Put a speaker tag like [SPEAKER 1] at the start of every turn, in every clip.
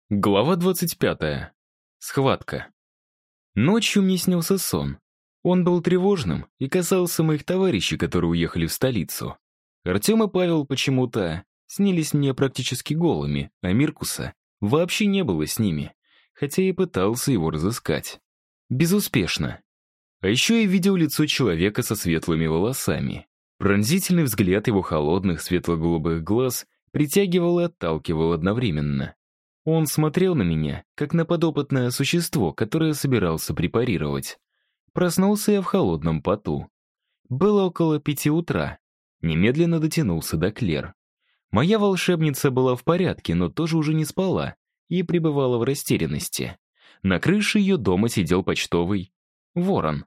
[SPEAKER 1] Глава 25. Схватка. Ночью мне снился сон. Он был тревожным и касался моих товарищей, которые уехали в столицу. Артем и Павел почему-то снились мне практически голыми, а Миркуса вообще не было с ними, хотя и пытался его разыскать. Безуспешно. А еще я видел лицо человека со светлыми волосами. Пронзительный взгляд его холодных светло-голубых глаз притягивал и отталкивал одновременно. Он смотрел на меня, как на подопытное существо, которое собирался препарировать. Проснулся я в холодном поту. Было около 5 утра. Немедленно дотянулся до Клер. Моя волшебница была в порядке, но тоже уже не спала и пребывала в растерянности. На крыше ее дома сидел почтовый ворон.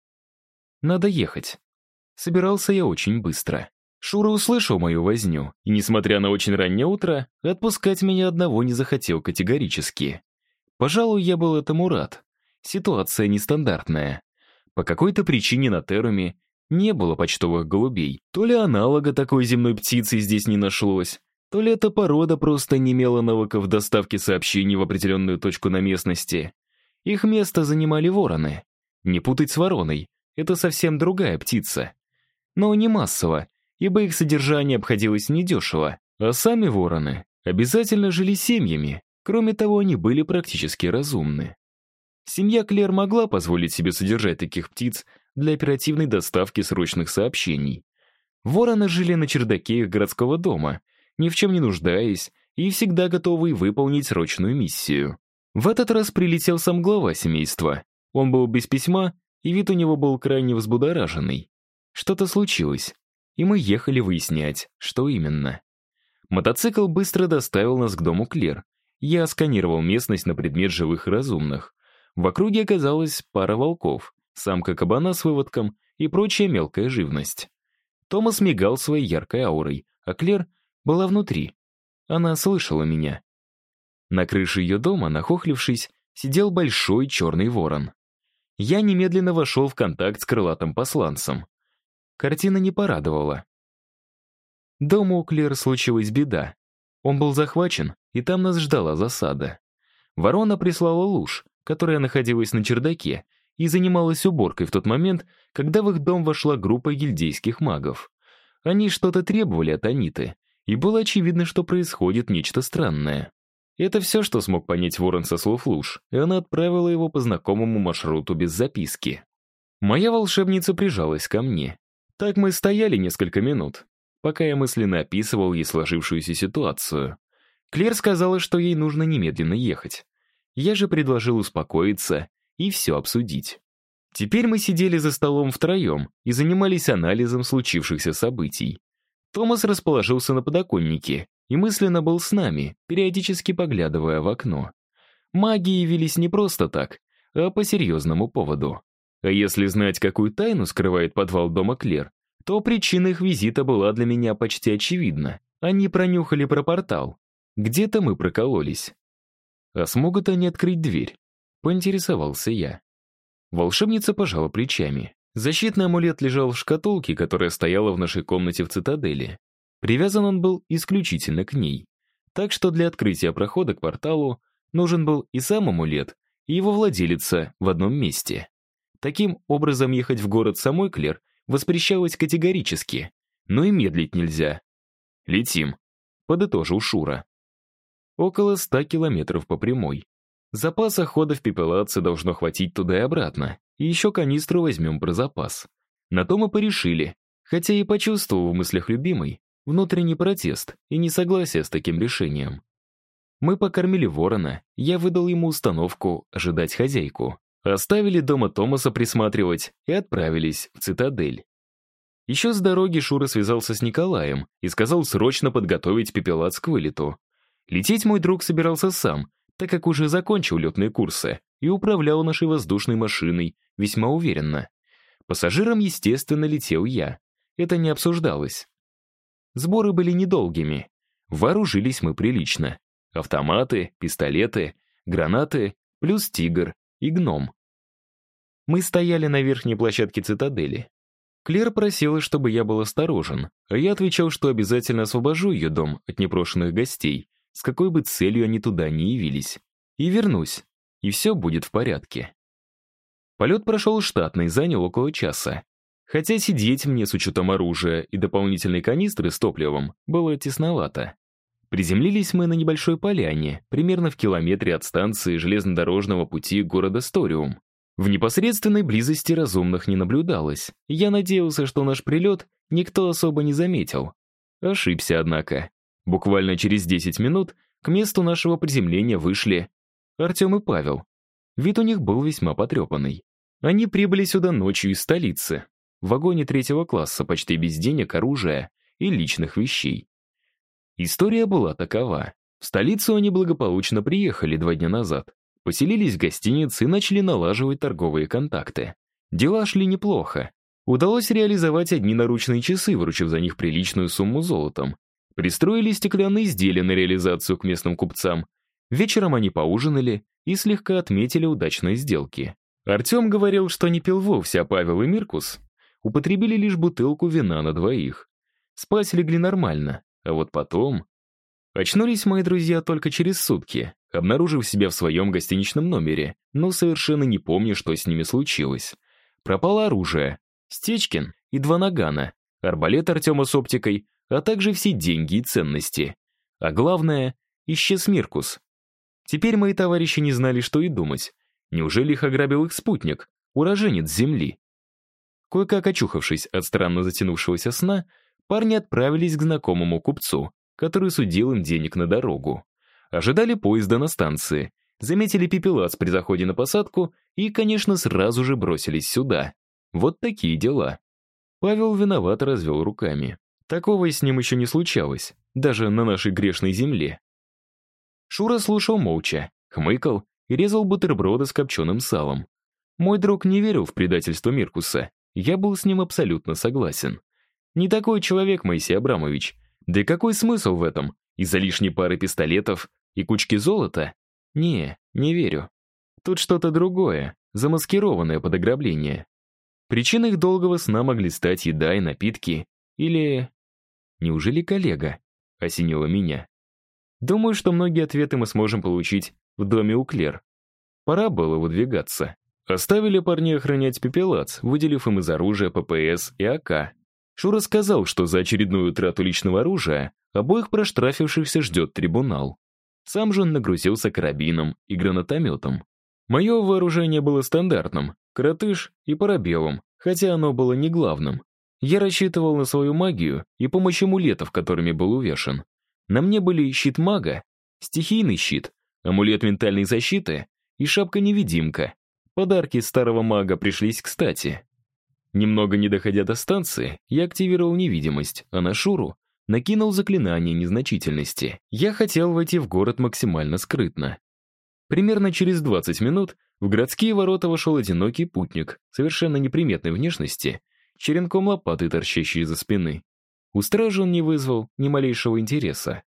[SPEAKER 1] Надо ехать. Собирался я очень быстро. Шура услышал мою возню, и, несмотря на очень раннее утро, отпускать меня одного не захотел категорически. Пожалуй, я был этому рад. Ситуация нестандартная. По какой-то причине на Теруме не было почтовых голубей. То ли аналога такой земной птицы здесь не нашлось, то ли эта порода просто не имела навыков доставки сообщений в определенную точку на местности. Их место занимали вороны. Не путать с вороной, это совсем другая птица. Но не массово, ибо их содержание обходилось недешево, а сами вороны обязательно жили семьями, кроме того, они были практически разумны. Семья Клер могла позволить себе содержать таких птиц для оперативной доставки срочных сообщений. Вороны жили на чердаке их городского дома, ни в чем не нуждаясь и всегда готовые выполнить срочную миссию. В этот раз прилетел сам глава семейства. Он был без письма, и вид у него был крайне взбудораженный. Что-то случилось, и мы ехали выяснять, что именно. Мотоцикл быстро доставил нас к дому Клер. Я сканировал местность на предмет живых и разумных. В округе оказалась пара волков, самка кабана с выводком и прочая мелкая живность. Томас мигал своей яркой аурой, а Клер была внутри. Она слышала меня. На крыше ее дома, нахохлившись, сидел большой черный ворон. Я немедленно вошел в контакт с крылатым посланцем. Картина не порадовала. Дома у Клер случилась беда. Он был захвачен, и там нас ждала засада. Ворона прислала Луж, которая находилась на чердаке, и занималась уборкой в тот момент, когда в их дом вошла группа гильдейских магов. Они что-то требовали от Аниты, и было очевидно, что происходит нечто странное. Это все, что смог понять Ворон со слов Луж, и она отправила его по знакомому маршруту без записки. Моя волшебница прижалась ко мне. Так мы стояли несколько минут, пока я мысленно описывал ей сложившуюся ситуацию. Клер сказала, что ей нужно немедленно ехать. Я же предложил успокоиться и все обсудить. Теперь мы сидели за столом втроем и занимались анализом случившихся событий. Томас расположился на подоконнике и мысленно был с нами, периодически поглядывая в окно. Маги явились не просто так, а по серьезному поводу. А если знать, какую тайну скрывает подвал дома Клер, то причина их визита была для меня почти очевидна. Они пронюхали про портал. Где-то мы прокололись. А смогут они открыть дверь? Поинтересовался я. Волшебница пожала плечами. Защитный амулет лежал в шкатулке, которая стояла в нашей комнате в цитадели. Привязан он был исключительно к ней. Так что для открытия прохода к порталу нужен был и сам амулет, и его владелица в одном месте. Таким образом, ехать в город самой Клер воспрещалось категорически, но и медлить нельзя. «Летим», — подытожил Шура. Около 100 километров по прямой. Запаса хода в Пепелаце должно хватить туда и обратно, и еще канистру возьмем про запас. На то мы порешили, хотя и почувствовал в мыслях любимой внутренний протест и несогласие с таким решением. Мы покормили ворона, я выдал ему установку ожидать хозяйку. Оставили дома Томаса присматривать и отправились в цитадель. Еще с дороги Шура связался с Николаем и сказал срочно подготовить Пепелац к вылету. Лететь мой друг собирался сам, так как уже закончил летные курсы и управлял нашей воздушной машиной весьма уверенно. Пассажиром, естественно, летел я. Это не обсуждалось. Сборы были недолгими. Вооружились мы прилично. Автоматы, пистолеты, гранаты, плюс тигр и гном. Мы стояли на верхней площадке цитадели. Клер просила, чтобы я был осторожен, а я отвечал, что обязательно освобожу ее дом от непрошенных гостей, с какой бы целью они туда ни явились. И вернусь, и все будет в порядке. Полет прошел штатно и занял около часа. Хотя сидеть мне с учетом оружия и дополнительной канистры с топливом было тесновато. Приземлились мы на небольшой поляне, примерно в километре от станции железнодорожного пути города Сториум. В непосредственной близости разумных не наблюдалось. Я надеялся, что наш прилет никто особо не заметил. Ошибся, однако. Буквально через 10 минут к месту нашего приземления вышли Артем и Павел. Вид у них был весьма потрепанный. Они прибыли сюда ночью из столицы, в вагоне 3-го класса, почти без денег, оружия и личных вещей. История была такова. В столицу они благополучно приехали 2 дня назад, поселились в гостинице и начали налаживать торговые контакты. Дела шли неплохо. Удалось реализовать одни наручные часы, выручив за них приличную сумму золотом. Пристроили стеклянные изделия на реализацию к местным купцам. Вечером они поужинали и слегка отметили удачные сделки. Артем говорил, что не пил вовсе, а Павел и Миркус употребили лишь бутылку вина на 2. Спать легли нормально, а вот потом... Очнулись мои друзья только через сутки, обнаружив себя в своем гостиничном номере, но совершенно не помню, что с ними случилось. Пропало оружие, Стечкин и 2 нагана, арбалет Артема с оптикой, а также все деньги и ценности. А главное, исчез Миркус. Теперь мои товарищи не знали, что и думать. Неужели их ограбил их спутник, уроженец Земли? Кое-как очухавшись от странно затянувшегося сна, парни отправились к знакомому купцу, который судил им денег на дорогу. Ожидали поезда на станции, заметили пепелац при заходе на посадку и, конечно, сразу же бросились сюда. Вот такие дела. Павел виновато развел руками. Такого с ним еще не случалось, даже на нашей грешной земле. Шура слушал молча, хмыкал и резал бутерброды с копченым салом. Мой друг не верил в предательство Миркуса. Я был с ним абсолютно согласен. Не такой человек Моисей Абрамович. Да и какой смысл в этом? Из-за лишней пары пистолетов и кучки золота? Не верю. Тут что-то другое, замаскированное под ограбление. Причиной их долгого сна могли стать еда и напитки. Или... Неужели коллега? Осенило меня. Думаю, что многие ответы мы сможем получить в доме у Клер. Пора было выдвигаться. Оставили парней охранять пепелац, выделив им из оружия ППС и АК. Шура сказал, что за очередную трату личного оружия обоих проштрафившихся ждет трибунал. Сам же он нагрузился карабином и гранатометом. Мое вооружение было стандартным, коротыш и парабеллум, хотя оно было не главным. Я рассчитывал на свою магию и помощь амулетов, которыми был увешан. На мне были щит мага, стихийный щит, амулет ментальной защиты и шапка-невидимка. Подарки старого мага пришлись кстати. Немного не доходя до станции, я активировал невидимость, а на Шуру накинул заклинание незначительности. Я хотел войти в город максимально скрытно. Примерно через 20 минут в городские ворота вошел одинокий путник, совершенно неприметной внешности, черенком лопаты, торчащей из-за спины. У стражи он не вызвал ни малейшего интереса.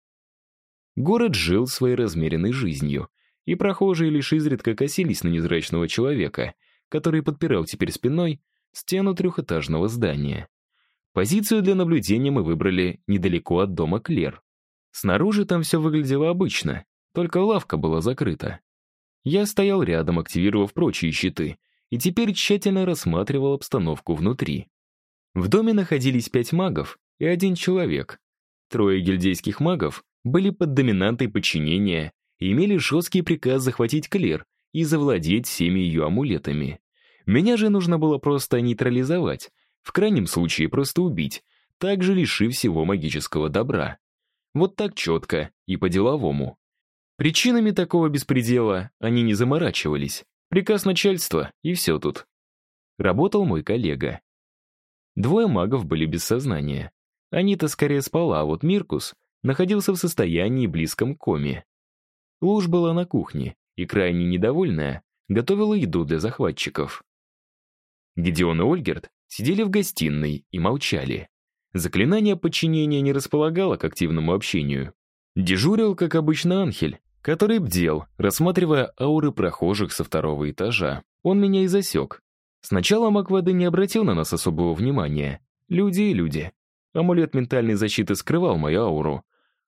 [SPEAKER 1] Город жил своей размеренной жизнью, и прохожие лишь изредка косились на невзрачного человека, который подпирал теперь спиной стену 3-этажного здания. Позицию для наблюдения мы выбрали недалеко от дома Клер. Снаружи там все выглядело обычно, только лавка была закрыта. Я стоял рядом, активировав прочие щиты, и теперь тщательно рассматривал обстановку внутри. В доме находились 5 магов и 1 человек. 3 гильдейских магов были под доминантой подчинения и имели жесткий приказ захватить Клер и завладеть всеми ее амулетами. Меня же нужно было просто нейтрализовать, в крайнем случае просто убить, также лишив всего магического добра. Вот так четко и по-деловому. Причинами такого беспредела они не заморачивались. Приказ начальства, и все тут. Работал мой коллега. 2 магов были без сознания. Анита скорее спала, а вот Миркус находился в состоянии близком к коме. Луж была на кухне и, крайне недовольная, готовила еду для захватчиков. Гедеон и Ольгерт сидели в гостиной и молчали. Заклинание подчинения не располагало к активному общению. Дежурил, как обычно, Анхель, который бдел, рассматривая ауры прохожих со 2-го этажа. Он меня и засек. Сначала маг воды не обратил на нас особого внимания. Люди и люди. Амулет ментальной защиты скрывал мою ауру.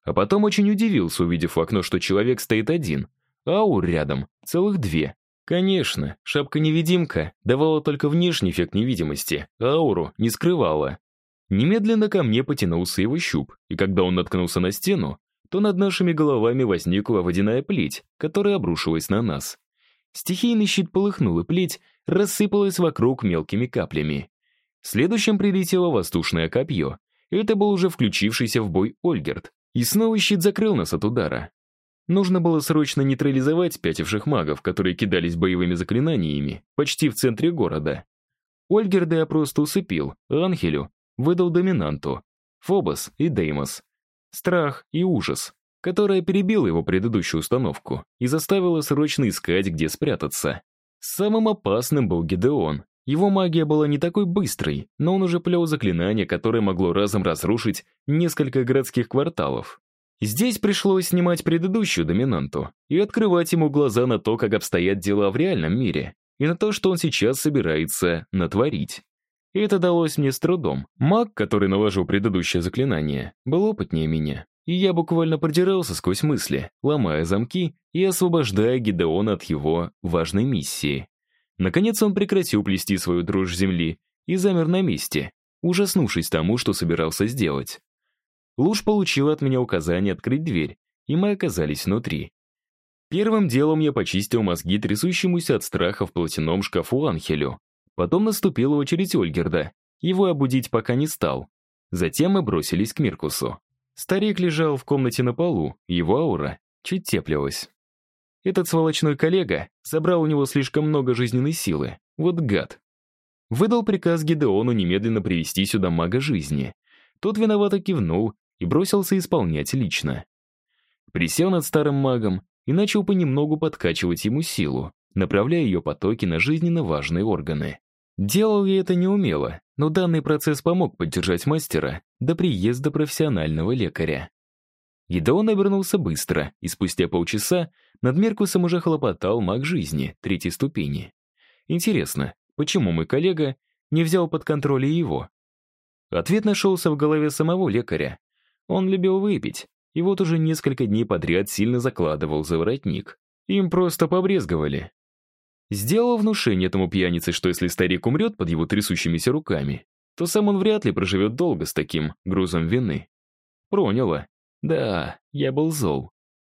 [SPEAKER 1] А потом очень удивился, увидев в окно, что человек стоит один, а аур рядом целых две. Конечно, шапка-невидимка давала только внешний эффект невидимости, а ауру не скрывала. Немедленно ко мне потянулся его щуп, и когда он наткнулся на стену, то над нашими головами возникла водяная плеть, которая обрушилась на нас. Стихийный щит полыхнул, и плеть рассыпалась вокруг мелкими каплями. Следующим прилетело воздушное копье. Это был уже включившийся в бой Ольгерд, и снова щит закрыл нас от удара. Нужно было срочно нейтрализовать пятивших магов, которые кидались боевыми заклинаниями почти в центре города. Ольгерда я просто усыпил, а Анхелю выдал доминанту, Фобос и Деймос. Страх и ужас, которая перебила его предыдущую установку и заставила срочно искать, где спрятаться. Самым опасным был Гидеон. Его магия была не такой быстрой, но он уже плел заклинание, которое могло разом разрушить несколько городских кварталов. Здесь пришлось снимать предыдущую доминанту и открывать ему глаза на то, как обстоят дела в реальном мире, и на то, что он сейчас собирается натворить. И это далось мне с трудом. Маг, который наложил предыдущее заклинание, был опытнее меня, и я буквально продирался сквозь мысли, ломая замки и освобождая Гидеона от его важной миссии. Наконец он прекратил плести свою дрожь земли и замер на месте, ужаснувшись тому, что собирался сделать. Луж получила от меня указание открыть дверь, и мы оказались внутри. Первым делом я почистил мозги трясущемуся от страха в платяном шкафу Анхелю. Потом наступила очередь Ольгерда. Его обудить пока не стал. Затем мы бросились к Миркусу. Старик лежал в комнате на полу, его аура чуть теплилась. Этот сволочной коллега забрал у него слишком много жизненной силы. Вот гад. Выдал приказ Гидеону немедленно привести сюда мага жизни. Тот виновато кивнул и бросился исполнять лично. Присел над старым магом и начал понемногу подкачивать ему силу, направляя ее потоки на жизненно важные органы. Делал я это неумело, но данный процесс помог поддержать мастера до приезда профессионального лекаря. Гидеон обернулся быстро, и спустя полчаса над Меркусом уже хлопотал маг жизни 3-й ступени. Интересно, почему мой коллега не взял под контроль и его? Ответ нашелся в голове самого лекаря. Он любил выпить, и вот уже несколько дней подряд сильно закладывал за воротник. Им просто побрезговали. Сделал внушение этому пьянице, что если старик умрет под его трясущимися руками, то сам он вряд ли проживет долго с таким грузом вины. Проняло. Да, я был зол.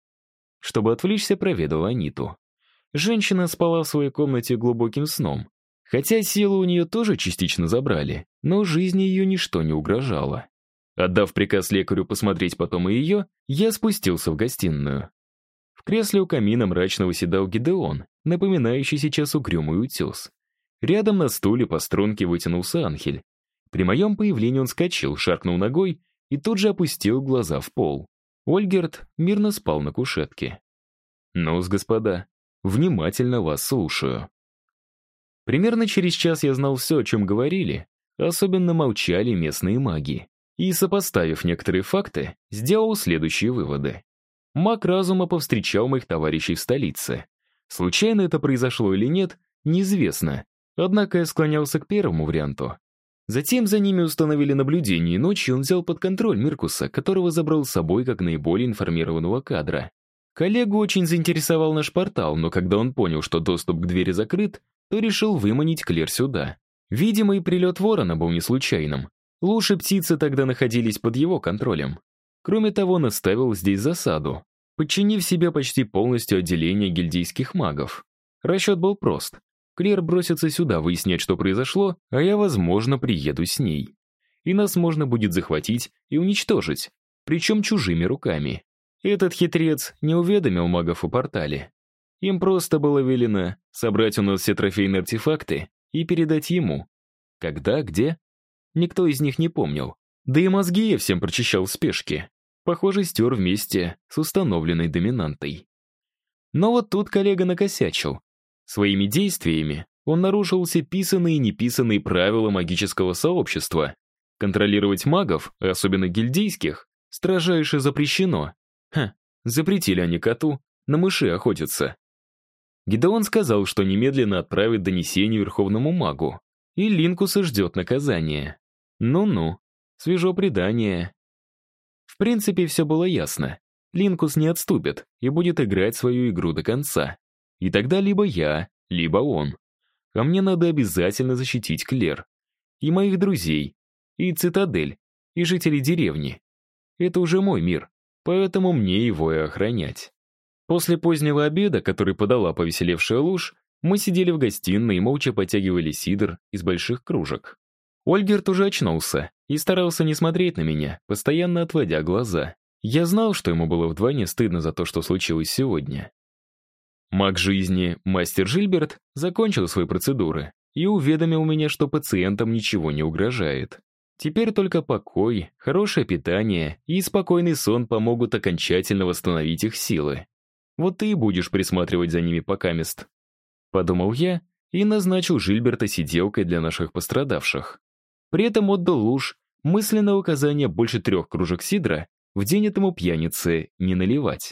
[SPEAKER 1] Чтобы отвлечься, проведал Аниту. Женщина спала в своей комнате глубоким сном. Хотя силу у нее тоже частично забрали, но жизни ее ничто не угрожало. Отдав приказ лекарю посмотреть потом и ее, я спустился в гостиную. В кресле у камина мрачно восседал Гидеон, напоминающий сейчас угрюмый утес. Рядом на стуле по струнке вытянулся Анхель. При моем появлении он вскочил, шаркнул ногой и тут же опустил глаза в пол. Ольгерд мирно спал на кушетке. «Ну-с, господа, внимательно вас слушаю». Примерно через час я знал все, о чем говорили, особенно молчали местные маги. И, сопоставив некоторые факты, сделал следующие выводы. Маг разума повстречал моих товарищей в столице. Случайно это произошло или нет, неизвестно, однако я склонялся к первому варианту. Затем за ними установили наблюдение, и ночью он взял под контроль Миркуса, которого забрал с собой как наиболее информированного кадра. Коллегу очень заинтересовал наш портал, но когда он понял, что доступ к двери закрыт, то решил выманить Клер сюда. Видимо, и прилет ворона был не случайным. Луж и птицы тогда находились под его контролем. Кроме того, он оставил здесь засаду, подчинив себе почти полностью отделение гильдейских магов. Расчет был прост. Клер бросится сюда выяснять, что произошло, а я, возможно, приеду с ней. И нас можно будет захватить и уничтожить, причем чужими руками. Этот хитрец не уведомил магов о портале. Им просто было велено собрать у нас все трофейные артефакты и передать ему. Когда, где? Никто из них не помнил. Да и мозги я всем прочищал в спешке. Похоже, стер вместе с установленной доминантой. Но вот тут коллега накосячил. Своими действиями он нарушил все писанные и неписанные правила магического сообщества. Контролировать магов, особенно гильдейских, строжайше запрещено. Запретили они коту на мыши охотиться. Гидеон сказал, что немедленно отправит донесение верховному магу, и Линкуса ждет наказание. Ну-ну, свежо предание. В В принципе, все было ясно. Линкус не отступит и будет играть свою игру до конца. И тогда либо я, либо он. А мне надо обязательно защитить Клер. И моих друзей, и цитадель, и жителей деревни. Это уже мой мир, поэтому мне его и охранять. После позднего обеда, который подала повеселевшая Луж, мы сидели в гостиной и молча потягивали сидр из больших кружек. Ольгерт уже очнулся и старался не смотреть на меня, постоянно отводя глаза. Я знал, что ему было вдвойне стыдно за то, что случилось сегодня. Маг жизни, мастер Жильберт, закончил свои процедуры и уведомил меня, что пациентам ничего не угрожает. Теперь только покой, хорошее питание и спокойный сон помогут окончательно восстановить их силы. Вот ты и будешь присматривать за ними покамест. Подумал я и назначил Жильберта сиделкой для наших пострадавших. При этом отдал Луж мысленное указание больше 3 кружек сидра в день этому пьянице не наливать.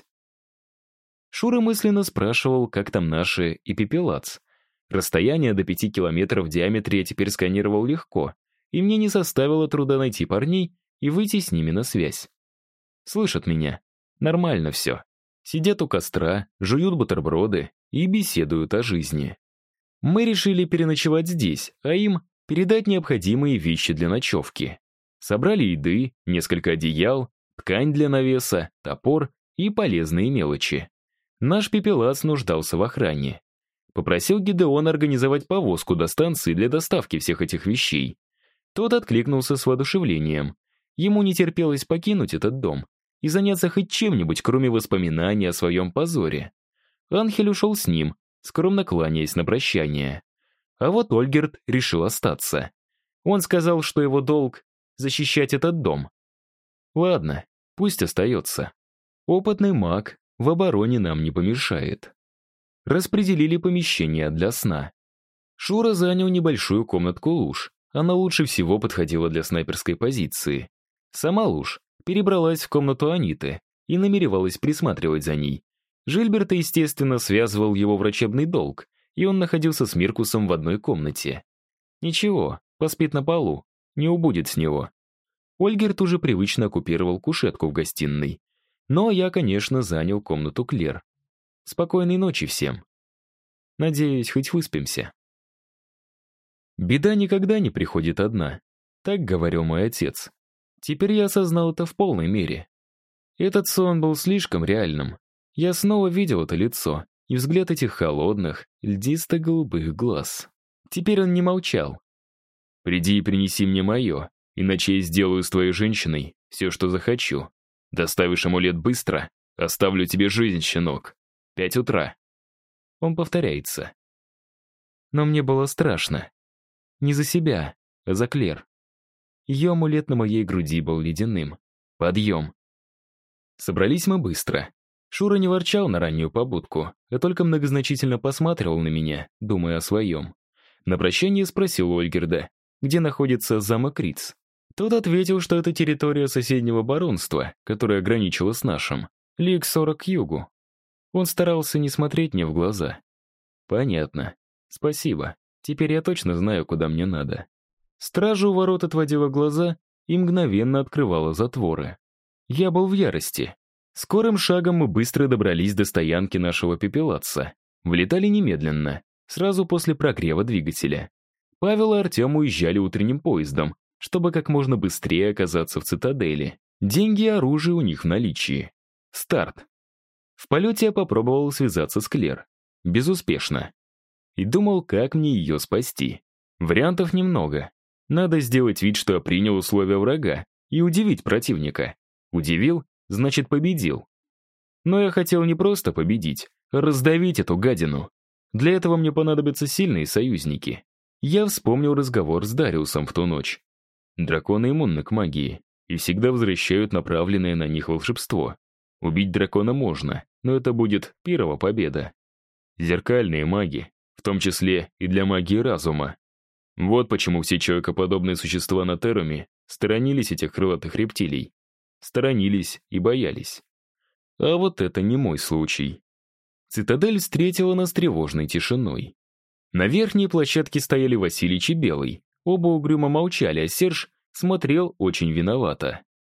[SPEAKER 1] Шура мысленно спрашивал, как там наши и Пепелац. Расстояние до 5 километров в диаметре я теперь сканировал легко, и мне не составило труда найти парней и выйти с ними на связь. Слышат меня. Нормально все. Сидят у костра, жуют бутерброды и беседуют о жизни. Мы решили переночевать здесь, а им передать необходимые вещи для ночевки. Собрали еды, несколько одеял, ткань для навеса, топор и полезные мелочи. Наш Пепелац нуждался в охране. Попросил Гидеона организовать повозку до станции для доставки всех этих вещей. Тот откликнулся с воодушевлением. Ему не терпелось покинуть этот дом и заняться хоть чем-нибудь, кроме воспоминаний о своем позоре. Анхель ушел с ним, скромно кланяясь на прощание. А вот Ольгерт решил остаться. Он сказал, что его долг — защищать этот дом. Ладно, пусть остается. Опытный маг в обороне нам не помешает. Распределили помещение для сна. Шура занял небольшую комнатку Луж. Она лучше всего подходила для снайперской позиции. Сама Луж перебралась в комнату Аниты и намеревалась присматривать за ней. Жильберта, естественно, связывал его врачебный долг, и он находился с Миркусом в одной комнате. Ничего, поспит на полу, не убудет с него. Ольгерт уже привычно оккупировал кушетку в гостиной. Но я, конечно, занял комнату Клер. Спокойной ночи всем. Надеюсь, хоть выспимся. Беда никогда не приходит одна. Так говорил мой отец. Теперь я осознал это в полной мере. Этот сон был слишком реальным. Я снова видел это лицо и взгляд этих холодных, льдисто-голубых глаз. Теперь он не молчал. «Приди и принеси мне мое, иначе я сделаю с твоей женщиной все, что захочу. Доставишь амулет быстро, оставлю тебе жизнь, щенок. 5 утра». Он повторяется. Но мне было страшно. Не за себя, а за Клер. Ее амулет на моей груди был ледяным. Подъем. Собрались мы быстро. Шура не ворчал на раннюю побудку, а только многозначительно посматривал на меня, думая о своем. На прощание спросил у Ольгерда, где находится замок Риц. Тот ответил, что это территория соседнего баронства, которое граничило с нашим, лиг 40 к югу. Он старался не смотреть мне в глаза. Понятно. Спасибо. Теперь я точно знаю, куда мне надо. Стража у ворот отводила глаза и мгновенно открывала затворы. Я был в ярости. Скорым шагом мы быстро добрались до стоянки нашего Пепелаца. Влетали немедленно, сразу после прогрева двигателя. Павел и Артем уезжали утренним поездом, чтобы как можно быстрее оказаться в цитадели. Деньги и оружие у них в наличии. Старт. В полете я попробовал связаться с Клер. Безуспешно. И думал, как мне ее спасти. Вариантов немного. Надо сделать вид, что я принял условия врага, и удивить противника. Удивил, значит победил. Но я хотел не просто победить, а раздавить эту гадину. Для этого мне понадобятся сильные союзники. Я вспомнил разговор с Дариусом в ту ночь. Драконы иммунны к магии и всегда возвращают направленное на них волшебство. Убить дракона можно, но это будет первая победа. Зеркальные маги, в том числе и для магии разума. Вот почему все человекоподобные существа на Теруме сторонились этих крылатых рептилий. Сторонились и боялись. А вот это не мой случай. Цитадель встретила нас тревожной тишиной. На верхней площадке стояли Василич и Белый. Оба угрюмо молчали, а Серж смотрел очень виновато.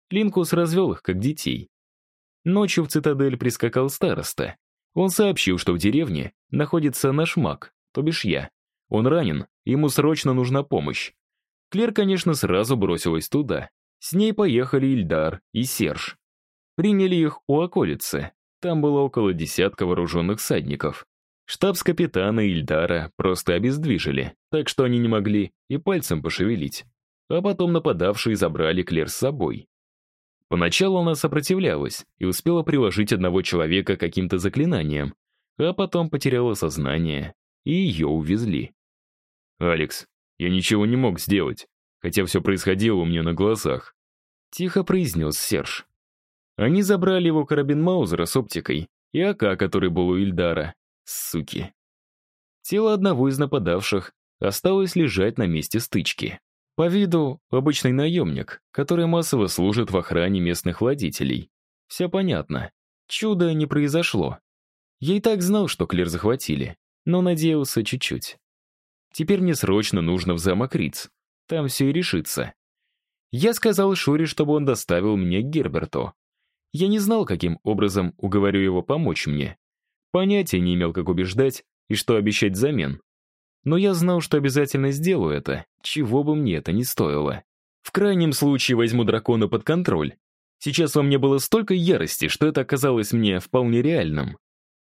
[SPEAKER 1] Линкус развел их, как детей. Ночью в цитадель прискакал староста. Он сообщил, что в деревне находится наш маг, то бишь я. Он ранен, ему срочно нужна помощь. Клер, конечно, сразу бросилась туда. С ней поехали Ильдар и Серж. Приняли их у околицы. Там было около десятка вооруженных всадников. Штабс-капитана Ильдара просто обездвижили, так что они не могли и пальцем пошевелить. А потом нападавшие забрали Клер с собой. Поначалу она сопротивлялась и успела приложить одного человека каким-то заклинанием, а потом потеряла сознание, и ее увезли. «Алекс, я ничего не мог сделать, хотя все происходило у меня на глазах», — тихо произнес Серж. Они забрали его карабин Маузера с оптикой и АК, который был у Ильдара. Суки. Тело одного из нападавших осталось лежать на месте стычки. По виду обычный наемник, который массово служит в охране местных владетелей. Все понятно. Чуда не произошло. Я и так знал, что Клер захватили, но надеялся чуть-чуть. Теперь мне срочно нужно в замок Риц. Там все и решится. Я сказал Шуре, чтобы он доставил меня к Герберту. Я не знал, каким образом уговорю его помочь мне. Понятия не имел, как убеждать и что обещать взамен. Но я знал, что обязательно сделаю это, чего бы мне это ни стоило. В крайнем случае возьму дракона под контроль. Сейчас во мне было столько ярости, что это оказалось мне вполне реальным.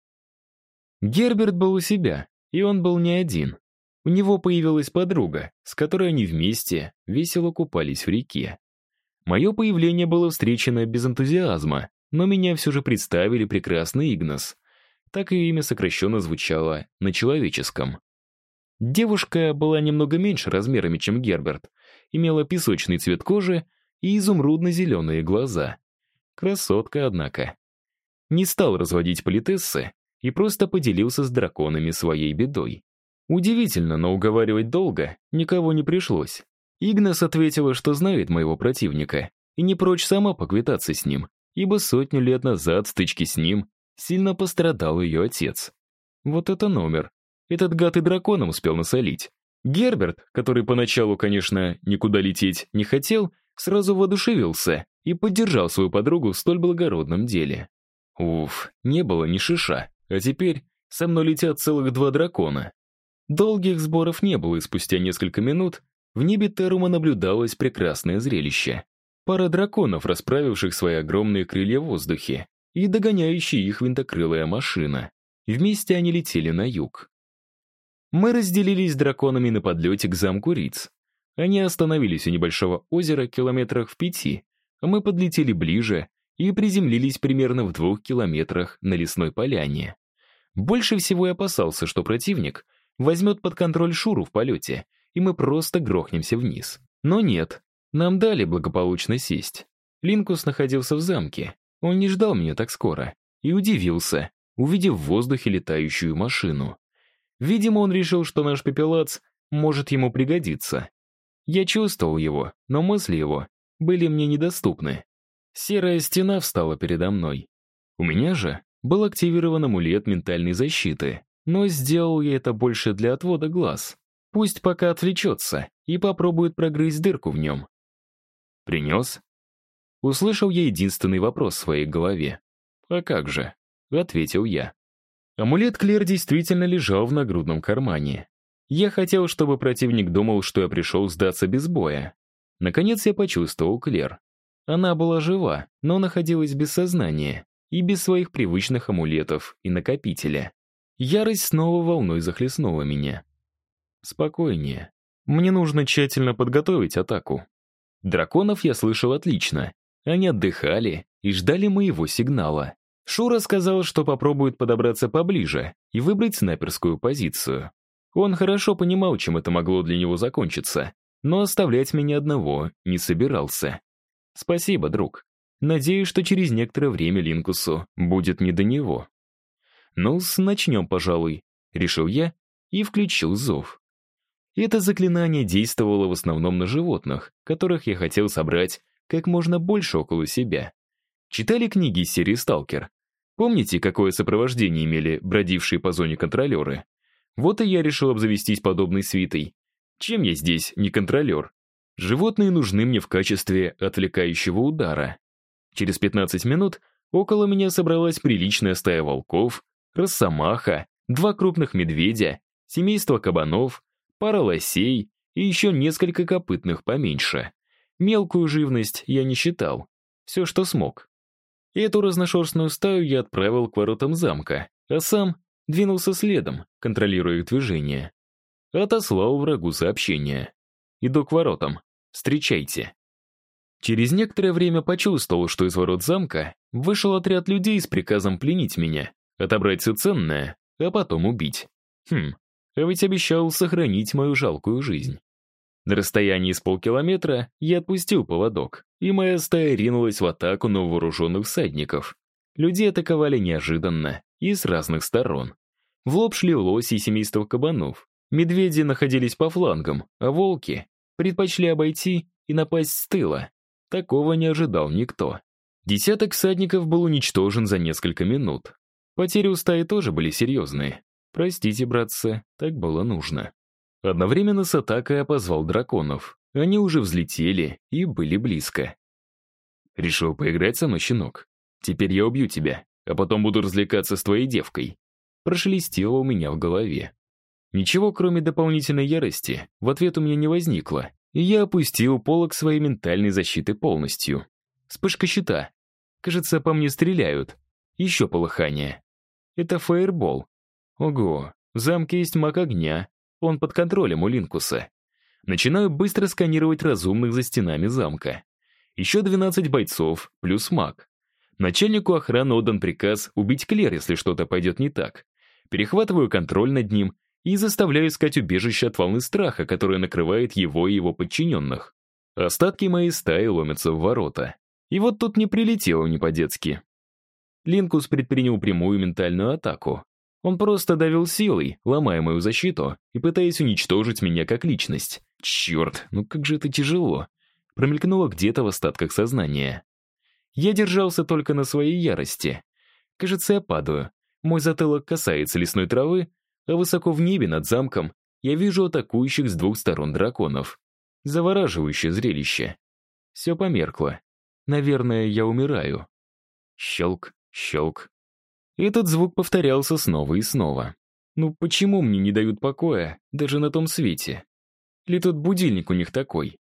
[SPEAKER 1] Герберт был у себя, и он был не один. У него появилась подруга, с которой они вместе весело купались в реке. Мое появление было встречено без энтузиазма, но меня все же представили прекрасный Игнас. Так ее имя сокращенно звучало на человеческом. Девушка была немного меньше размерами, чем Герберт, имела песочный цвет кожи и изумрудно-зеленые глаза. Красотка, однако. Не стал разводить политессы и просто поделился с драконами своей бедой. Удивительно, но уговаривать долго никого не пришлось. Игнас ответила, что знает моего противника и не прочь сама поквитаться с ним, ибо 100 лет назад в стычке с ним сильно пострадал ее отец. Вот это номер. Этот гад и драконом успел насолить. Герберт, который поначалу, конечно, никуда лететь не хотел, сразу воодушевился и поддержал свою подругу в столь благородном деле. Уф, не было ни шиша, а теперь со мной летят целых 2 дракона. Долгих сборов не было, и спустя несколько минут в небе Терума наблюдалось прекрасное зрелище. Пара драконов, расправивших свои огромные крылья в воздухе, и догоняющая их винтокрылая машина. Вместе они летели на юг. Мы разделились с драконами на подлете к замку Риц. Они остановились у небольшого озера километрах в 5, а мы подлетели ближе и приземлились примерно в 2 километрах на лесной поляне. Больше всего я опасался, что противник возьмет под контроль Шуру в полете, и мы просто грохнемся вниз. Но нет, нам дали благополучно сесть. Линкус находился в замке, он не ждал меня так скоро и удивился, увидев в воздухе летающую машину. Видимо, он решил, что наш пепелац может ему пригодиться. Я чувствовал его, но мысли его были мне недоступны. Серая стена встала передо мной. У меня же был активирован амулет ментальной защиты, но сделал я это больше для отвода глаз. Пусть пока отвлечется и попробует прогрызть дырку в нем. «Принес?» Услышал я единственный вопрос в своей голове. «А как же?» — ответил я. Амулет Клер действительно лежал в нагрудном кармане. Я хотел, чтобы противник думал, что я пришел сдаться без боя. Наконец я почувствовал Клер. Она была жива, но находилась без сознания и без своих привычных амулетов и накопителя. Ярость снова волной захлестнула меня. Спокойнее. Мне нужно тщательно подготовить атаку. Драконов я слышал отлично. Они отдыхали и ждали моего сигнала. Шура сказал, что попробует подобраться поближе и выбрать снайперскую позицию. Он хорошо понимал, чем это могло для него закончиться, но оставлять меня одного не собирался. Спасибо, друг. Надеюсь, что через некоторое время Линкусу будет не до него. Ну-с, начнем, пожалуй, решил я и включил зов. Это заклинание действовало в основном на животных, которых я хотел собрать как можно больше около себя. Читали книги из серии «Сталкер»? Помните, какое сопровождение имели бродившие по зоне контролеры? Вот и я решил обзавестись подобной свитой. Чем я здесь не контролер? Животные нужны мне в качестве отвлекающего удара. Через 15 минут около меня собралась приличная стая волков, росомаха, 2 крупных медведя, семейство кабанов, пара лосей и еще несколько копытных поменьше. Мелкую живность я не считал. Все, что смог. Эту разношерстную стаю я отправил к воротам замка, а сам двинулся следом, контролируя их движение. Отослал врагу сообщение. Иду к воротам. Встречайте. Через некоторое время почувствовал, что из ворот замка вышел отряд людей с приказом пленить меня, отобрать все ценное, а потом убить. А ведь обещал сохранить мою жалкую жизнь. На расстоянии с полкилометра я отпустил поводок, и моя стая ринулась в атаку на вооруженных всадников. Людей атаковали неожиданно и с разных сторон. В лоб шли лоси и семейство кабанов. Медведи находились по флангам, а волки предпочли обойти и напасть с тыла. Такого не ожидал никто. Десяток всадников был уничтожен за несколько минут. Потери у стаи тоже были серьезные. Простите, братцы, так было нужно. Одновременно с атакой я позвал драконов. Они уже взлетели и были близко. «Решил поиграть со мной, щенок? Теперь я убью тебя, а потом буду развлекаться с твоей девкой». Прошелестело у меня в голове. Ничего, кроме дополнительной ярости, в ответ у меня не возникло, и я опустил полог своей ментальной защиты полностью. Вспышка щита. Кажется, по мне стреляют. Еще полыхание. Это фаербол. Ого, в замке есть маг огня. Он под контролем у Линкуса. Начинаю быстро сканировать разумных за стенами замка. Еще 12 бойцов, плюс маг. Начальнику охраны отдан приказ убить Клер, если что-то пойдет не так. Перехватываю контроль над ним и заставляю искать убежище от волны страха, которая накрывает его и его подчиненных. Остатки моей стаи ломятся в ворота. И вот тут не прилетело не по-детски. Линкус предпринял прямую ментальную атаку. Он просто давил силой, ломая мою защиту и пытаясь уничтожить меня как личность. Черт, ну как же это тяжело. Промелькнуло где-то в остатках сознания. Я держался только на своей ярости. Кажется, я падаю. Мой затылок касается лесной травы, а высоко в небе над замком я вижу атакующих с 2 сторон драконов. Завораживающее зрелище. Все померкло. Наверное, я умираю. Щелк, щелк. Этот звук повторялся снова и снова. Ну почему мне не дают покоя, даже на том свете? Или тут будильник у них такой?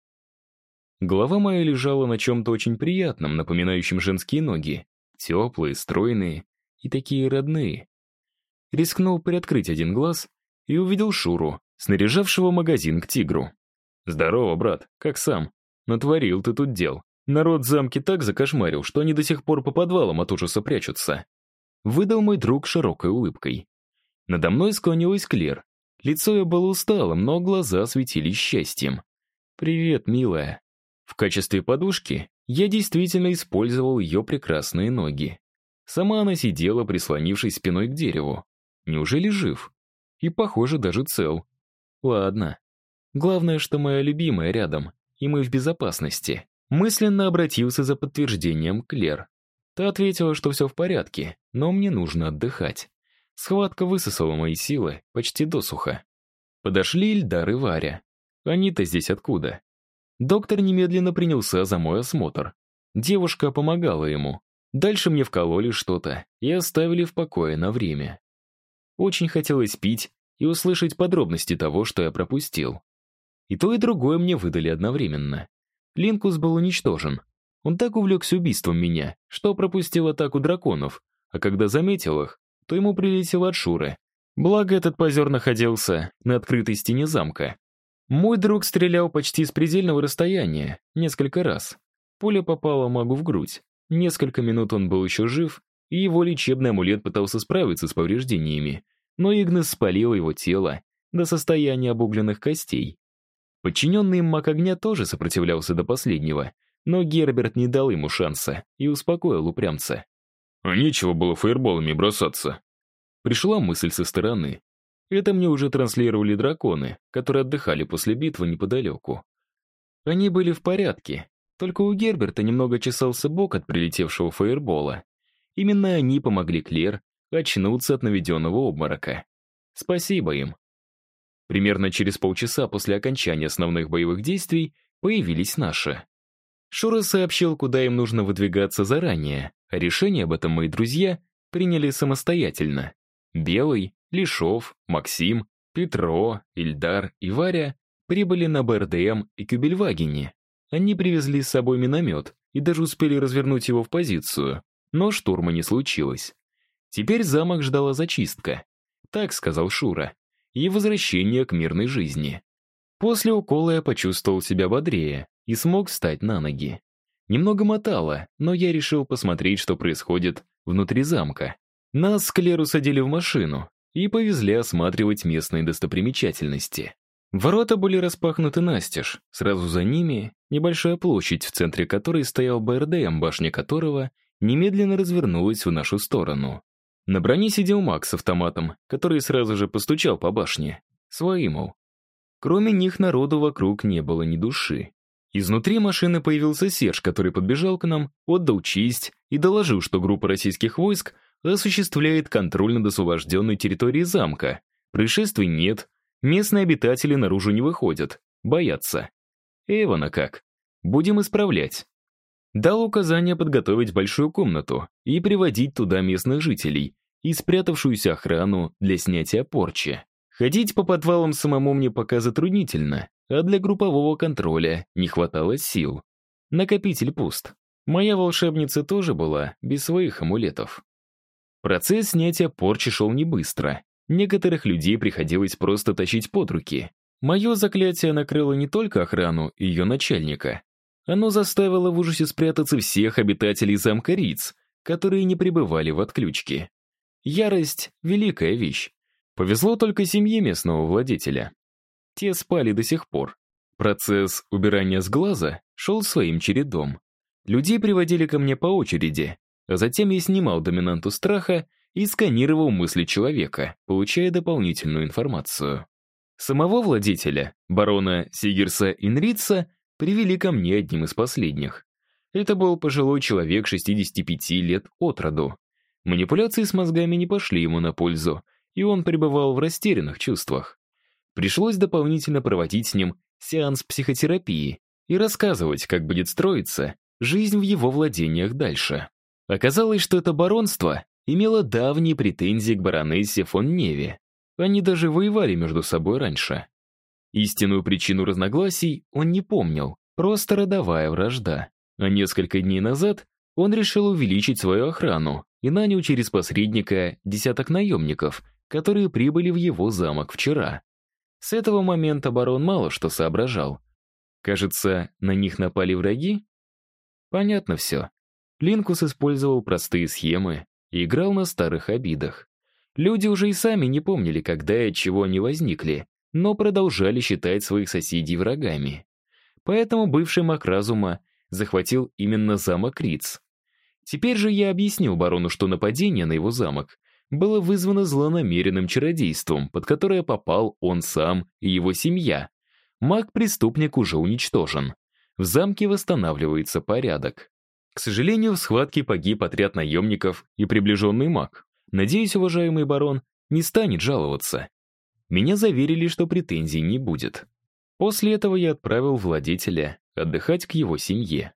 [SPEAKER 1] Голова моя лежала на чем-то очень приятном, напоминающем женские ноги. Теплые, стройные и такие родные. Рискнул приоткрыть один глаз и увидел Шуру, снаряжавшего магазин к тигру. «Здорово, брат, как сам? Натворил ты тут дел. Народ в замке так закошмарил, что они до сих пор по подвалам от ужаса прячутся». Выдал мой друг широкой улыбкой. Надо мной склонилась Клер. Лицо ее было усталым, но глаза светились счастьем. «Привет, милая». В качестве подушки я действительно использовал ее прекрасные ноги. Сама она сидела, прислонившись спиной к дереву. Неужели жив? И, похоже, даже цел. Ладно. Главное, что моя любимая рядом, и мы в безопасности. Мысленно обратился за подтверждением к Клер. Та ответила, что все в порядке, но мне нужно отдыхать. Схватка высосала мои силы почти досуха. Подошли Ильдар и Варя. Они-то здесь откуда? Доктор немедленно принялся за мой осмотр. Девушка помогала ему. Дальше мне вкололи что-то и оставили в покое на время. Очень хотелось пить и услышать подробности того, что я пропустил. И то, и другое мне выдали одновременно. Линкус был уничтожен. Он так увлекся убийством меня, что пропустил атаку драконов, а когда заметил их, то ему прилетело от Шуры. Благо, этот позер находился на открытой стене замка. Мой друг стрелял почти с предельного расстояния, несколько раз. Пуля попала магу в грудь. Несколько минут он был еще жив, и его лечебный амулет пытался справиться с повреждениями, но Игнес спалил его тело до состояния обугленных костей. Подчиненный им маг огня тоже сопротивлялся до последнего, но Герберт не дал ему шанса и успокоил упрямца. «А нечего было фаерболами бросаться». Пришла мысль со стороны. Это мне уже транслировали драконы, которые отдыхали после битвы неподалеку. Они были в порядке, только у Герберта немного чесался бок от прилетевшего фаербола. Именно они помогли Клер очнуться от наведенного обморока. Спасибо им. Примерно через полчаса после окончания основных боевых действий появились наши. Шура сообщил, куда им нужно выдвигаться заранее, а решение об этом мои друзья приняли самостоятельно. Белый, Лешов, Максим, Петро, Ильдар и Варя прибыли на БРДМ и Кюбельвагене. Они привезли с собой миномет и даже успели развернуть его в позицию, но штурма не случилось. Теперь замок ждала зачистка, так сказал Шура, и возвращение к мирной жизни. После укола я почувствовал себя бодрее и смог встать на ноги. Немного мотало, но я решил посмотреть, что происходит внутри замка. Нас с Клер усадили в машину и повезли осматривать местные достопримечательности. Ворота были распахнуты настежь, сразу за ними небольшая площадь, в центре которой стоял БРДМ, башня которого немедленно развернулась в нашу сторону. На броне сидел Макс с автоматом, который сразу же постучал по башне. Свои, мол. Кроме них народу вокруг не было ни души. Изнутри машины появился Серж, который подбежал к нам, отдал честь и доложил, что группа российских войск осуществляет контроль над освобожденной территорией замка. Происшествий нет, местные обитатели наружу не выходят, боятся. Эвана как? Будем исправлять. Дал указание подготовить большую комнату и приводить туда местных жителей и спрятавшуюся охрану для снятия порчи. Ходить по подвалам самому мне пока затруднительно, а для группового контроля не хватало сил. Накопитель пуст. Моя волшебница тоже была без своих амулетов. Процесс снятия порчи шел не быстро. Некоторых людей приходилось просто тащить под руки. Мое заклятие накрыло не только охрану и ее начальника. Оно заставило в ужасе спрятаться всех обитателей замка Риц, которые не пребывали в отключке. Ярость — великая вещь. Повезло только семье местного владетеля. Те спали до сих пор. Процесс убирания с глаза шел своим чередом. Людей приводили ко мне по очереди, а затем я снимал доминанту страха и сканировал мысли человека, получая дополнительную информацию. Самого владетеля, барона Сигерса Инрица, привели ко мне одним из последних. Это был пожилой человек 65 лет от роду. Манипуляции с мозгами не пошли ему на пользу, и он пребывал в растерянных чувствах. Пришлось дополнительно проводить с ним сеанс психотерапии и рассказывать, как будет строиться жизнь в его владениях дальше. Оказалось, что это баронство имело давние претензии к баронессе фон Неве. Они даже воевали между собой раньше. Истинную причину разногласий он не помнил, просто родовая вражда. А несколько дней назад он решил увеличить свою охрану и нанял через посредника десяток наемников, которые прибыли в его замок вчера. С этого момента барон мало что соображал. Кажется, на них напали враги? Понятно все. Линкус использовал простые схемы и играл на старых обидах. Люди уже и сами не помнили, когда и от чего они возникли, но продолжали считать своих соседей врагами. Поэтому бывший маг разума захватил именно замок Риц. Теперь же я объяснил барону, что нападение на его замок было вызвано злонамеренным чародейством, под которое попал он сам и его семья. Маг-преступник уже уничтожен. В замке восстанавливается порядок. К сожалению, в схватке погиб отряд наемников и приближенный маг. Надеюсь, уважаемый барон не станет жаловаться. Меня заверили, что претензий не будет. После этого я отправил владетеля отдыхать к его семье.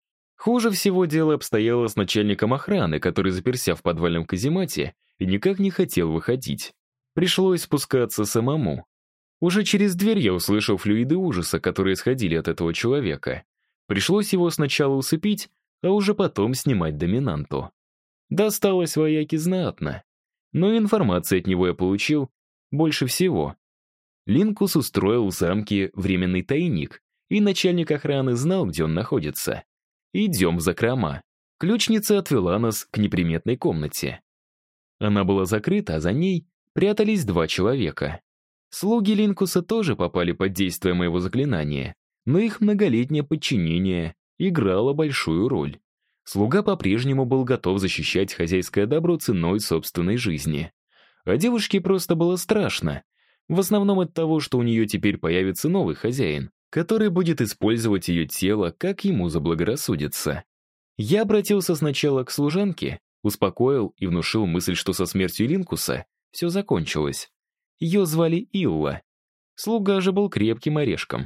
[SPEAKER 1] Хуже всего дело обстояло с начальником охраны, который заперся в подвальном каземате и никак не хотел выходить. Пришлось спускаться самому. Уже через дверь я услышал флюиды ужаса, которые исходили от этого человека. Пришлось его сначала усыпить, а уже потом снимать доминанту. Досталось вояке знатно, но информации от него я получил больше всего. Линкус устроил в замке временный тайник, и начальник охраны знал, где он находится. Идем в закрома. Ключница отвела нас к неприметной комнате. Она была закрыта, а за ней прятались 2 человека. Слуги Линкуса тоже попали под действие моего заклинания, но их многолетнее подчинение играло большую роль. Слуга по-прежнему был готов защищать хозяйское добро ценой собственной жизни. А девушке просто было страшно. В основном от того, что у нее теперь появится новый хозяин, который будет использовать ее тело, как ему заблагорассудится. Я обратился сначала к служанке, успокоил и внушил мысль, что со смертью Линкуса все закончилось. Ее звали Илла. Слуга же был крепким орешком.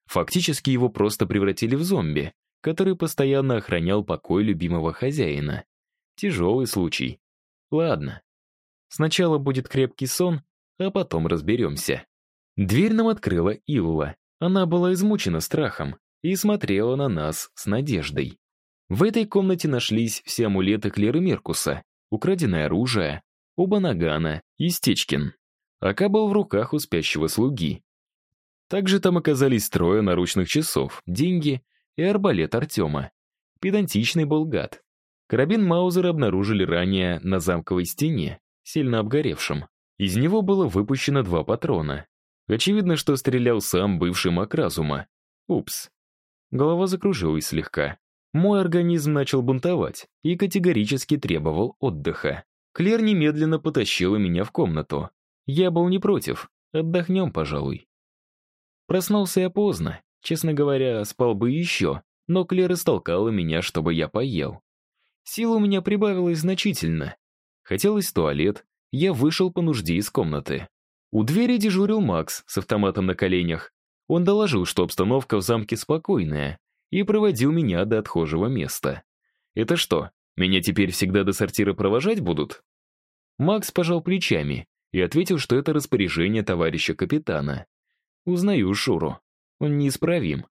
[SPEAKER 1] Фактически его просто превратили в зомби, который постоянно охранял покой любимого хозяина. Тяжелый случай. Ладно. Сначала будет крепкий сон, а потом разберемся. Дверь нам открыла Илла. Она была измучена страхом и смотрела на нас с надеждой. В этой комнате нашлись все амулеты Клеры Меркуса, украденное оружие, оба нагана и Стечкин. АК был в руках у спящего слуги. Также там оказались трое наручных часов, деньги и арбалет Артема. Педантичный был гад. Карабин Маузера обнаружили ранее на замковой стене, сильно обгоревшем. Из него было выпущено 2 патрона. Очевидно, что стрелял сам бывший маг разума. Упс. Голова закружилась слегка. Мой организм начал бунтовать и категорически требовал отдыха. Клер немедленно потащила меня в комнату. Я был не против. Отдохнем, пожалуй. Проснулся я поздно. Честно говоря, спал бы еще, но Клер истолкала меня, чтобы я поел. Сил у меня прибавилось значительно. Хотелось в туалет, я вышел по нужде из комнаты. У двери дежурил Макс с автоматом на коленях. Он доложил, что обстановка в замке спокойная, и проводил меня до отхожего места. Это что, меня теперь всегда до сортира провожать будут? Макс пожал плечами и ответил, что это распоряжение товарища капитана. Узнаю Шуру. Он неисправим.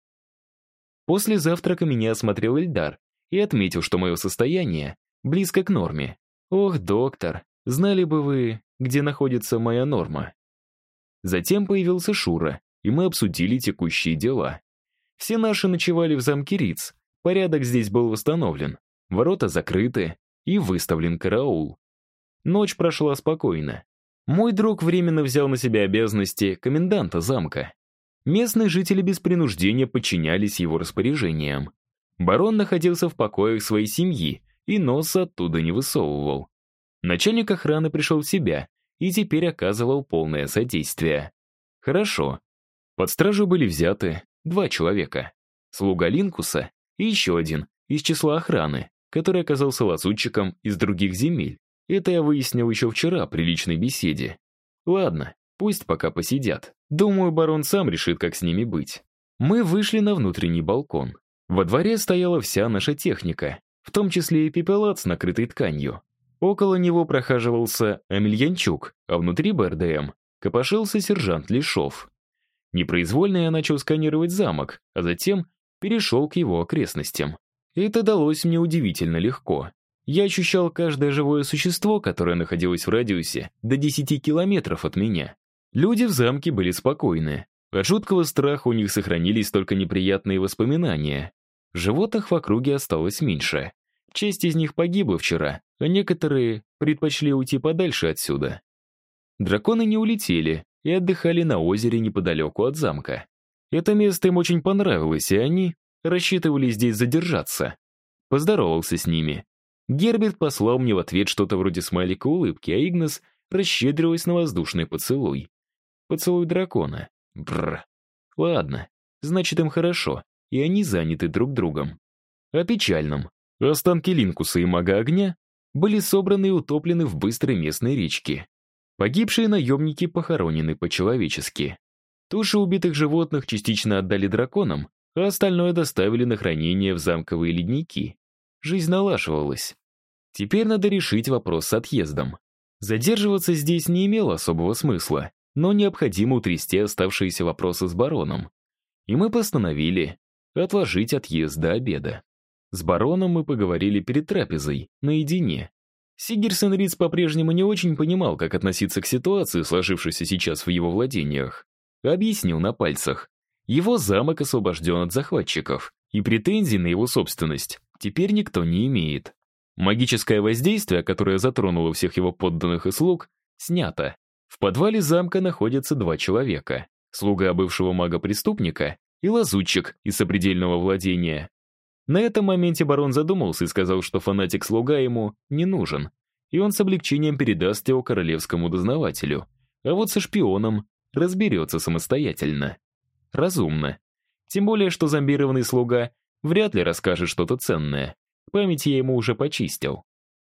[SPEAKER 1] После завтрака меня осмотрел Эльдар и отметил, что мое состояние близко к норме. Ох, доктор, знали бы вы, где находится моя норма. Затем появился Шура, и мы обсудили текущие дела. Все наши ночевали в замке Риц. Порядок здесь был восстановлен. Ворота закрыты и выставлен караул. Ночь прошла спокойно. Мой друг временно взял на себя обязанности коменданта замка. Местные жители без принуждения подчинялись его распоряжениям. Барон находился в покоях своей семьи и носа оттуда не высовывал. Начальник охраны пришел в себя и теперь оказывал полное содействие. Хорошо. Под стражу были взяты 2 человека. Слуга Линкуса и еще один из числа охраны, который оказался лазутчиком из других земель. Это я выяснил еще вчера при личной беседе. Ладно, пусть пока посидят. Думаю, барон сам решит, как с ними быть. Мы вышли на внутренний балкон. Во дворе стояла вся наша техника, в том числе и пепелац, накрытый тканью. Около него прохаживался Амельянчук, а внутри БРДМ копошился сержант Лешов. Непроизвольно я начал сканировать замок, а затем перешел к его окрестностям. Это далось мне удивительно легко. Я ощущал каждое живое существо, которое находилось в радиусе до 10 километров от меня. Люди в замке были спокойны. От жуткого страха у них сохранились только неприятные воспоминания. Животных в округе осталось меньше. Часть из них погибла вчера, а некоторые предпочли уйти подальше отсюда. Драконы не улетели и отдыхали на озере неподалеку от замка. Это место им очень понравилось, и они рассчитывали здесь задержаться. Поздоровался с ними. Герберт послал мне в ответ что-то вроде смайлика улыбки, а Игнас расщедрилась на воздушный поцелуй. Поцелуй дракона. Бррр. Ладно, значит им хорошо, и они заняты друг другом. О печальном. Останки Линкуса и мага огня были собраны и утоплены в быстрой местной речке. Погибшие наемники похоронены по-человечески. Туши убитых животных частично отдали драконам, а остальное доставили на хранение в замковые ледники. Жизнь налаживалась. Теперь надо решить вопрос с отъездом. Задерживаться здесь не имело особого смысла, но необходимо утрясти оставшиеся вопросы с бароном. И мы постановили отложить отъезд до обеда. С бароном мы поговорили перед трапезой, наедине. Сигерсон Риц по-прежнему не очень понимал, как относиться к ситуации, сложившейся сейчас в его владениях. Объяснил на пальцах. Его замок освобожден от захватчиков, и претензий на его собственность теперь никто не имеет. Магическое воздействие, которое затронуло всех его подданных и слуг, снято. В подвале замка находятся 2 человека. Слуга бывшего мага-преступника и лазутчик из сопредельного владения. На этом моменте барон задумался и сказал, что фанатик-слуга ему не нужен, и он с облегчением передаст его королевскому дознавателю. А вот со шпионом разберется самостоятельно. Разумно. Тем более, что зомбированный слуга вряд ли расскажет что-то ценное. Память я ему уже почистил.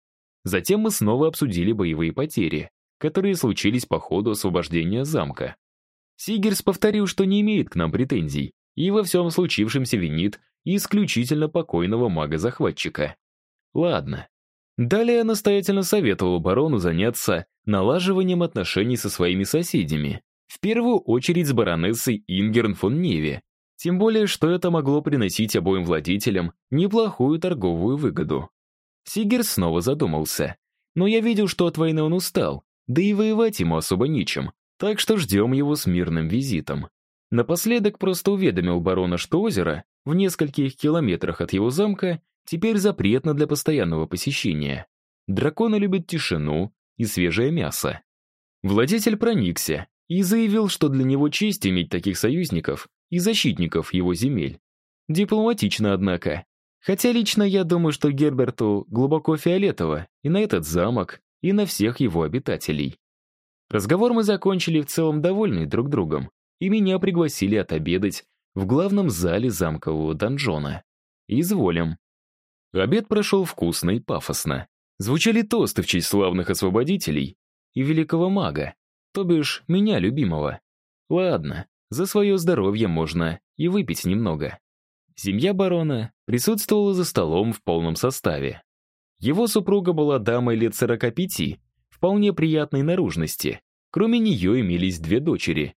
[SPEAKER 1] Затем мы снова обсудили боевые потери, которые случились по ходу освобождения замка. Сигерс повторил, что не имеет к нам претензий, и во всем случившемся винит исключительно покойного мага-захватчика. Ладно. Далее я настоятельно советовал барону заняться налаживанием отношений со своими соседями, в первую очередь с баронессой Ингерн фон Неве, тем более, что это могло приносить обоим владетелям неплохую торговую выгоду. Сигерс снова задумался, но я видел, что от войны он устал, да и воевать ему особо нечем, так что ждем его с мирным визитом. Напоследок просто уведомил барона, что озеро, в нескольких километрах от его замка, теперь запретно для постоянного посещения. Драконы любят тишину и свежее мясо. Владетель проникся и заявил, что для него честь иметь таких союзников и защитников его земель. Дипломатично, однако. Хотя лично я думаю, что Герберту глубоко фиолетово и на этот замок, и на всех его обитателей. Разговор мы закончили в целом довольны друг другом, и меня пригласили отобедать в главном зале замкового донжона. Изволим. Обед прошел вкусно и пафосно. Звучали тосты в честь славных освободителей и великого мага, то бишь меня, любимого. Ладно, за свое здоровье можно и выпить немного. Семья барона присутствовала за столом в полном составе. Его супруга была дамой лет 45, вполне приятной наружности. Кроме нее имелись две дочери,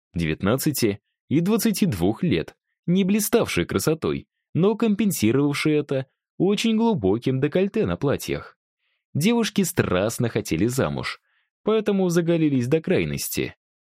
[SPEAKER 1] 19 и 22 лет, не блиставшие красотой, но компенсировавшие это очень глубоким декольте на платьях. Девушки страстно хотели замуж, поэтому заголились до крайности.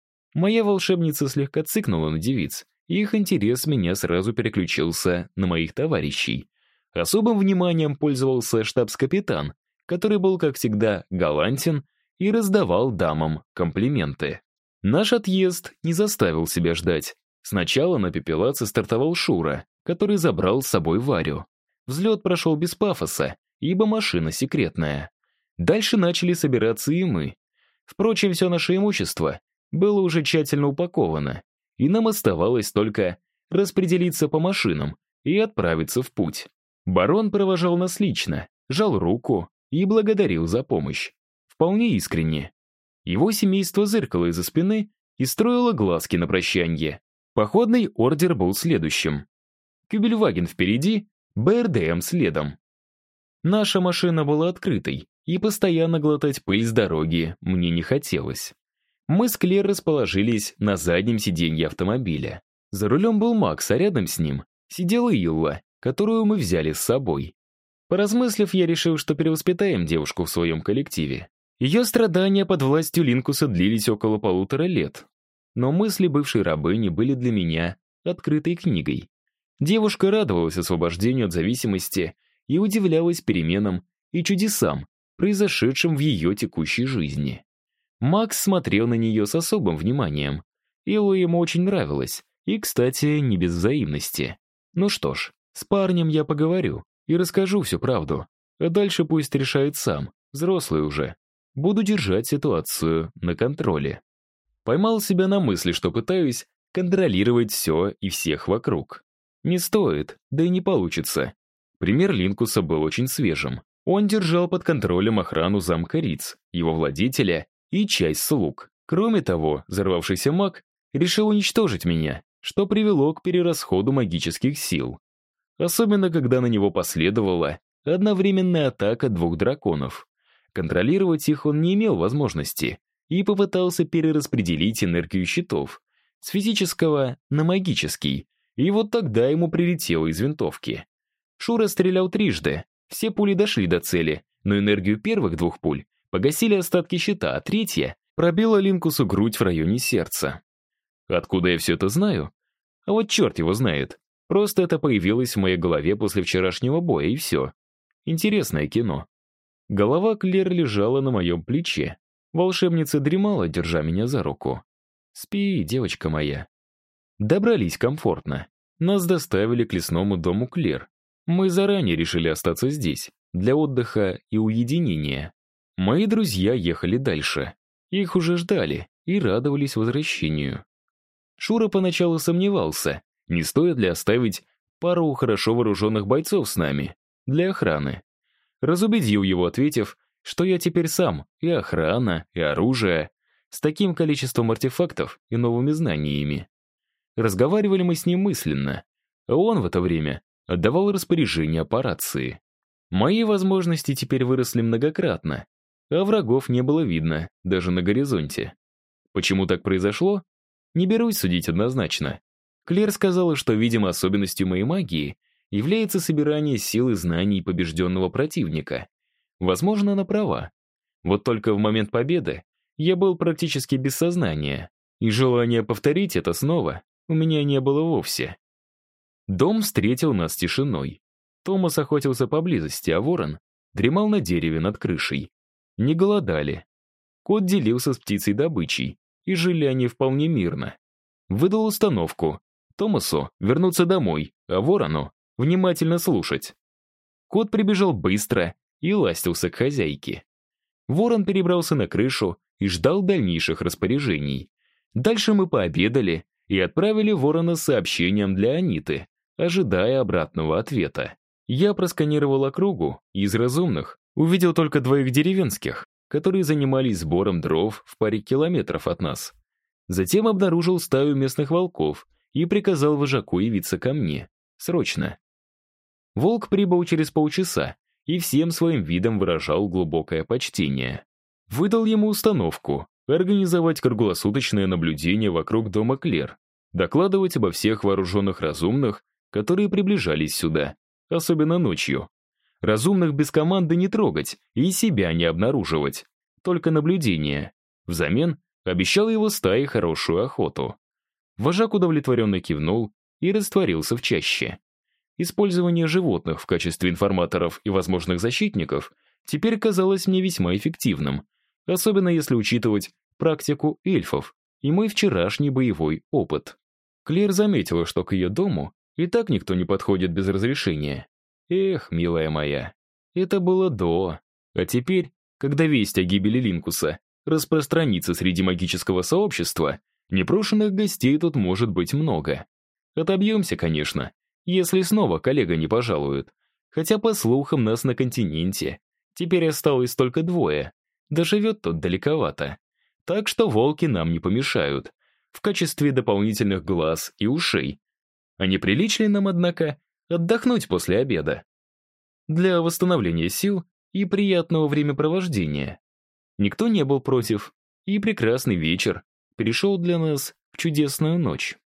[SPEAKER 1] Моя волшебница слегка цыкнула на девиц, и их интерес меня сразу переключился на моих товарищей. Особым вниманием пользовался штабс-капитан, который был, как всегда, галантен и раздавал дамам комплименты. Наш отъезд не заставил себя ждать. Сначала на пепелаце стартовал Шура, который забрал с собой Варю. Взлет прошел без пафоса, ибо машина секретная. Дальше начали собираться и мы. Впрочем, все наше имущество было уже тщательно упаковано, и нам оставалось только распределиться по машинам и отправиться в путь. Барон провожал нас лично, жал руку и благодарил за помощь. Вполне искренне. Его семейство зыркало из-за спины и строило глазки на прощанье. Походный ордер был следующим. Кюбельваген впереди, БРДМ следом. Наша машина была открытой, и постоянно глотать пыль с дороги мне не хотелось. Мы с Клер расположились на заднем сиденье автомобиля. За рулем был Макс, а рядом с ним сидела Илла, которую мы взяли с собой. Поразмыслив, я решил, что перевоспитаем девушку в своем коллективе. Ее страдания под властью Линкуса длились около 1,5 лет. Но мысли бывшей рабыни были для меня открытой книгой. Девушка радовалась освобождению от зависимости и удивлялась переменам и чудесам, произошедшим в ее текущей жизни. Макс смотрел на нее с особым вниманием. Илла ему очень нравилась, и, кстати, не без взаимности. Ну что ж, с парнем я поговорю и расскажу всю правду, а дальше пусть решает сам, взрослый уже. Буду держать ситуацию на контроле. Поймал себя на мысли, что пытаюсь контролировать все и всех вокруг. Не стоит, да и не получится. Пример Линкуса был очень свежим. Он держал под контролем охрану замка Риц, его владетеля и часть слуг. Кроме того, взорвавшийся маг решил уничтожить меня, что привело к перерасходу магических сил. Особенно, когда на него последовала одновременная атака 2 драконов. Контролировать их он не имел возможности и попытался перераспределить энергию щитов с физического на магический, и вот тогда ему прилетело из винтовки. Шура стрелял трижды, все пули дошли до цели, но энергию первых 2 пуль погасили остатки щита, а третья пробила Линкусу грудь в районе сердца. Откуда я все это знаю? А вот черт его знает. Просто это появилось в моей голове после вчерашнего боя, и все. Интересное кино. Голова Клер лежала на моем плече. Волшебница дремала, держа меня за руку. «Спи, девочка моя». Добрались комфортно. Нас доставили к лесному дому Клер. Мы заранее решили остаться здесь, для отдыха и уединения. Мои друзья ехали дальше. Их уже ждали и радовались возвращению. Шура поначалу сомневался, не стоит ли оставить пару хорошо вооруженных бойцов с нами, для охраны. Разубедил его, ответив, что я теперь сам и охрана, и оружие, с таким количеством артефактов и новыми знаниями. Разговаривали мы с ним мысленно, а он в это время отдавал распоряжения по рации. Мои возможности теперь выросли многократно, а врагов не было видно, даже на горизонте. Почему так произошло? Не берусь судить однозначно. Клер сказала, что, видимо, особенностью моей магии является собирание сил и знаний побежденного противника. Возможно, она права. Вот только в момент победы я был практически без сознания, и желания повторить это снова у меня не было вовсе. Дом встретил нас тишиной. Томас охотился поблизости, а ворон дремал на дереве над крышей. Не голодали. Кот делился с птицей добычей, и жили они вполне мирно. Выдал установку Томасу вернуться домой, а ворону внимательно слушать. Кот прибежал быстро и ластился к хозяйке. Ворон перебрался на крышу и ждал дальнейших распоряжений. Дальше мы пообедали и отправили ворона с сообщением для Аниты, ожидая обратного ответа. Я просканировал округу и из разумных увидел только 2 деревенских, которые занимались сбором дров в паре километров от нас. Затем обнаружил стаю местных волков и приказал вожаку явиться ко мне. Срочно. Волк прибыл через полчаса и всем своим видом выражал глубокое почтение. Выдал ему установку организовать круглосуточное наблюдение вокруг дома Клер, докладывать обо всех вооруженных разумных, которые приближались сюда, особенно ночью. Разумных без команды не трогать и себя не обнаруживать, только наблюдение. Взамен обещал его стае хорошую охоту. Вожак удовлетворенно кивнул и растворился в чаще. Использование животных в качестве информаторов и возможных защитников теперь казалось мне весьма эффективным, особенно если учитывать практику эльфов и мой вчерашний боевой опыт. Клер заметила, что к ее дому и так никто не подходит без разрешения. Эх, милая моя, это было до. А теперь, когда весть о гибели Линкуса распространится среди магического сообщества, непрошенных гостей тут может быть много. Отобьемся, конечно, если снова коллега не пожалует. Хотя, по слухам, нас на континенте теперь осталось только 2, да живет тот далековато. Так что волки нам не помешают, в качестве дополнительных глаз и ушей. А не прилично ли нам, однако, отдохнуть после обеда? Для восстановления сил и приятного времяпровождения. Никто не был против, и прекрасный вечер перешел для нас в чудесную ночь.